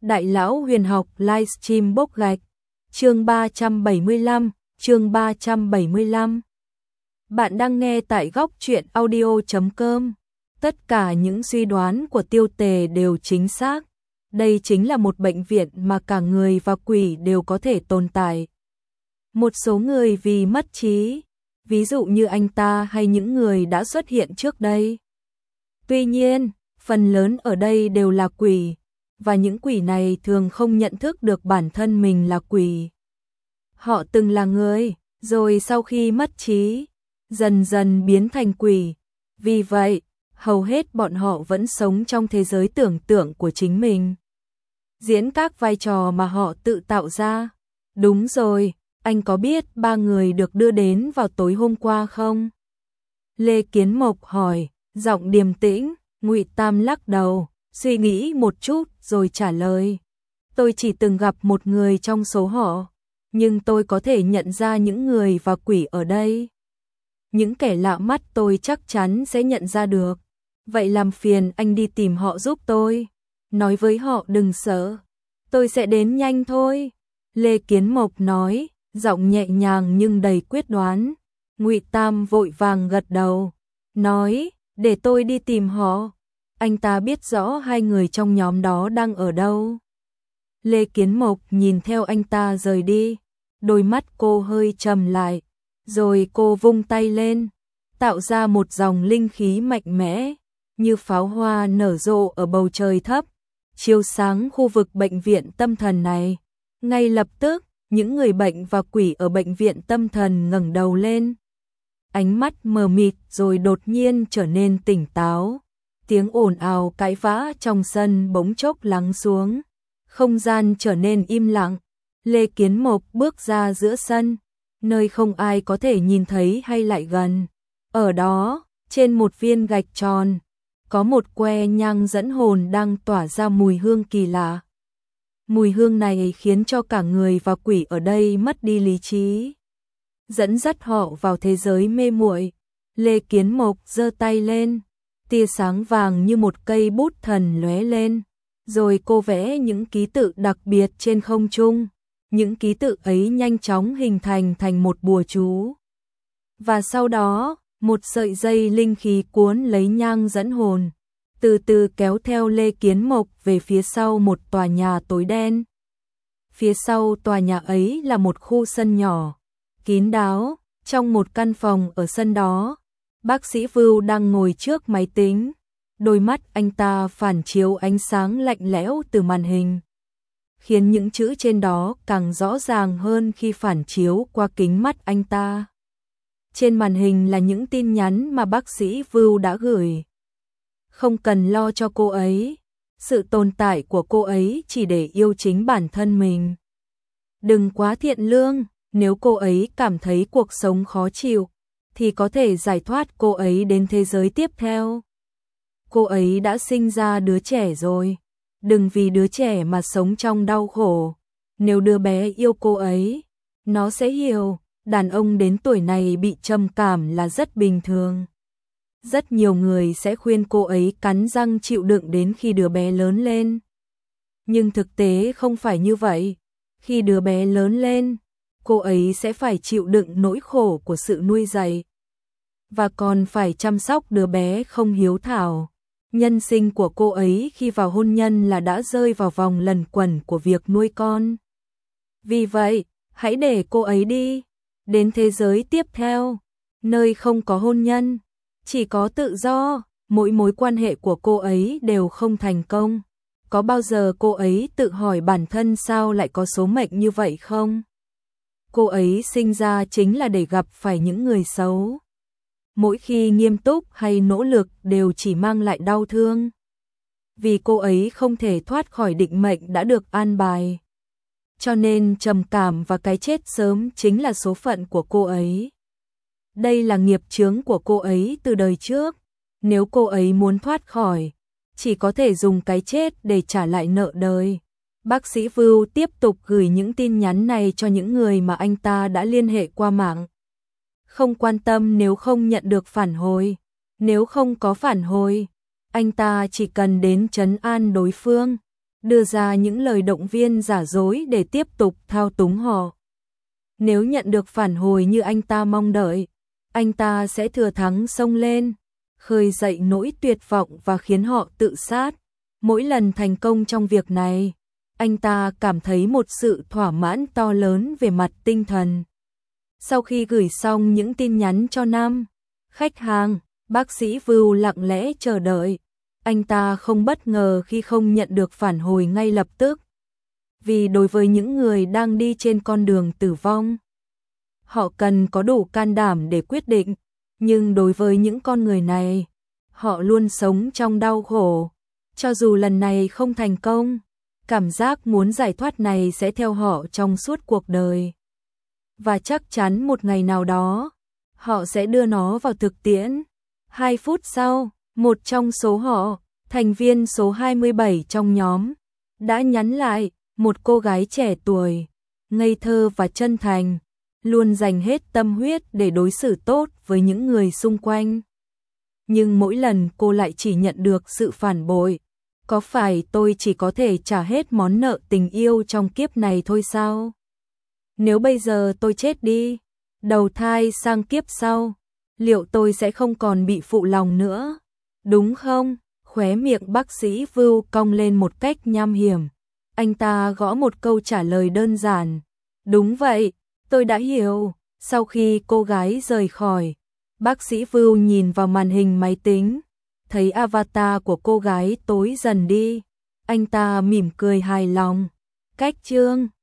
Đại lão huyền học livestream bốc gạch. Chương 375, chương 375. Bạn đang nghe tại góc truyện audio.com. Tất cả những suy đoán của Tiêu Tề đều chính xác. Đây chính là một bệnh viện mà cả người và quỷ đều có thể tồn tại. Một số người vì mất trí, ví dụ như anh ta hay những người đã xuất hiện trước đây. Tuy nhiên, phần lớn ở đây đều là quỷ, và những quỷ này thường không nhận thức được bản thân mình là quỷ. Họ từng là người, rồi sau khi mất trí, dần dần biến thành quỷ. Vì vậy, hầu hết bọn họ vẫn sống trong thế giới tưởng tượng của chính mình, diễn các vai trò mà họ tự tạo ra. Đúng rồi, anh có biết 3 người được đưa đến vào tối hôm qua không? Lê Kiến Mộc hỏi, giọng điềm tĩnh. Ngụy Tam lắc đầu, suy nghĩ một chút rồi trả lời. Tôi chỉ từng gặp một người trong số họ, nhưng tôi có thể nhận ra những người và quỷ ở đây. Những kẻ lạ mắt tôi chắc chắn sẽ nhận ra được. Vậy làm phiền anh đi tìm họ giúp tôi. Nói với họ đừng sợ. Tôi sẽ đến nhanh thôi. Lê Kiến Mộc nói, giọng nhẹ nhàng nhưng đầy quyết đoán. Ngụy Tam vội vàng gật đầu, nói, để tôi đi tìm họ. Anh ta biết rõ hai người trong nhóm đó đang ở đâu. Lê Kiến Mộc nhìn theo anh ta rời đi, đôi mắt cô hơi trầm lại, rồi cô vung tay lên, tạo ra một dòng linh khí mạnh mẽ, như pháo hoa nở rộ ở bầu trời thấp, chiếu sáng khu vực bệnh viện tâm thần này. Ngay lập tức, những người bệnh và quỷ ở bệnh viện tâm thần ngẩng đầu lên. Ánh mắt mờ mịt rồi đột nhiên trở nên tỉnh táo. Tiếng ồn ào cãi vã trong sân bỗng chốc lắng xuống. Không gian trở nên im lặng. Lê Kiến Mộc bước ra giữa sân, nơi không ai có thể nhìn thấy hay lại gần. Ở đó, trên một viên gạch tròn, có một que nhang dẫn hồn đang tỏa ra mùi hương kỳ lạ. Mùi hương này khiến cho cả người và quỷ ở đây mất đi lý trí, dẫn dắt họ vào thế giới mê muội. Lê Kiến Mộc giơ tay lên, tia sáng vàng như một cây bút thần lóe lên, rồi cô vẽ những ký tự đặc biệt trên không trung. Những ký tự ấy nhanh chóng hình thành một bùa chú. Và sau đó, một sợi dây linh khí cuốn lấy nhang dẫn hồn, từ từ kéo theo Lê Kiến Mộc về phía sau một tòa nhà tối đen. Phía sau tòa nhà ấy là một khu sân nhỏ, kín đáo. Trong một căn phòng ở sân đó, bác sĩ Vưu đang ngồi trước máy tính. Đôi mắt anh ta phản chiếu ánh sáng lạnh lẽo từ màn hình, khiến những chữ trên đó càng rõ ràng hơn khi phản chiếu qua kính mắt anh ta. Trên màn hình là những tin nhắn mà bác sĩ Vưu đã gửi. Không cần lo cho cô ấy, sự tồn tại của cô ấy chỉ để yêu chính bản thân mình. Đừng quá thiện lương, nếu cô ấy cảm thấy cuộc sống khó chịu, thì có thể giải thoát cô ấy đến thế giới tiếp theo. Cô ấy đã sinh ra đứa trẻ rồi, đừng vì đứa trẻ mà sống trong đau khổ. Nếu đứa bé yêu cô ấy, nó sẽ hiểu, đàn ông đến tuổi này bị trầm cảm là rất bình thường. Rất nhiều người sẽ khuyên cô ấy cắn răng chịu đựng đến khi đứa bé lớn lên. Nhưng thực tế không phải như vậy. Khi đứa bé lớn lên, cô ấy sẽ phải chịu đựng nỗi khổ của sự nuôi dạy, và còn phải chăm sóc đứa bé không hiếu thảo. Nhân sinh của cô ấy khi vào hôn nhân là đã rơi vào vòng luẩn quẩn của việc nuôi con. Vì vậy, hãy để cô ấy đi, đến thế giới tiếp theo, nơi không có hôn nhân, chỉ có tự do. Mỗi mối quan hệ của cô ấy đều không thành công. Có bao giờ cô ấy tự hỏi bản thân sao lại có số mệnh như vậy không? Cô ấy sinh ra chính là để gặp phải những người xấu. Mỗi khi nghiêm túc hay nỗ lực đều chỉ mang lại đau thương. Vì cô ấy không thể thoát khỏi định mệnh đã được an bài. Cho nên trầm cảm và cái chết sớm chính là số phận của cô ấy. Đây là nghiệp chướng của cô ấy từ đời trước. Nếu cô ấy muốn thoát khỏi, chỉ có thể dùng cái chết để trả lại nợ đời. Bác sĩ Vưu tiếp tục gửi những tin nhắn này cho những người mà anh ta đã liên hệ qua mạng. Không quan tâm nếu không nhận được phản hồi. Nếu không có phản hồi, anh ta chỉ cần đến trấn an đối phương. đưa ra những lời động viên giả dối để tiếp tục thao túng họ. Nếu nhận được phản hồi như anh ta mong đợi, anh ta sẽ thừa thắng xông lên, khơi dậy nỗi tuyệt vọng và khiến họ tự sát. Mỗi lần thành công trong việc này, anh ta cảm thấy một sự thỏa mãn to lớn về mặt tinh thần. Sau khi gửi xong những tin nhắn cho nam khách hàng, bác sĩ Vưu lặng lẽ chờ đợi. Anh ta không bất ngờ khi không nhận được phản hồi ngay lập tức. Vì đối với những người đang đi trên con đường tử vong, họ cần có đủ can đảm để quyết định. Nhưng đối với những con người này, họ luôn sống trong đau khổ. Cho dù lần này không thành công, cảm giác muốn giải thoát này sẽ theo họ trong suốt cuộc đời. Và chắc chắn một ngày nào đó, họ sẽ đưa nó vào thực tiễn. 2 phút sau, một trong số họ, thành viên số 27 trong nhóm, đã nhắn lại, một cô gái trẻ tuổi, ngây thơ và chân thành, luôn dành hết tâm huyết để đối xử tốt với những người xung quanh. Nhưng mỗi lần cô lại chỉ nhận được sự phản bội. Có phải tôi chỉ có thể trả hết món nợ tình yêu trong kiếp này thôi sao? Nếu bây giờ tôi chết đi, đầu thai sang kiếp sau, liệu tôi sẽ không còn bị phụ lòng nữa? Đúng không? Khóe miệng bác sĩ Vưu cong lên một cách nham hiểm. Anh ta gõ một câu trả lời đơn giản. Đúng vậy, tôi đã hiểu. Sau khi cô gái rời khỏi, bác sĩ Vưu nhìn vào màn hình máy tính, thấy avatar của cô gái tối dần đi. Anh ta mỉm cười hài lòng. Cách chương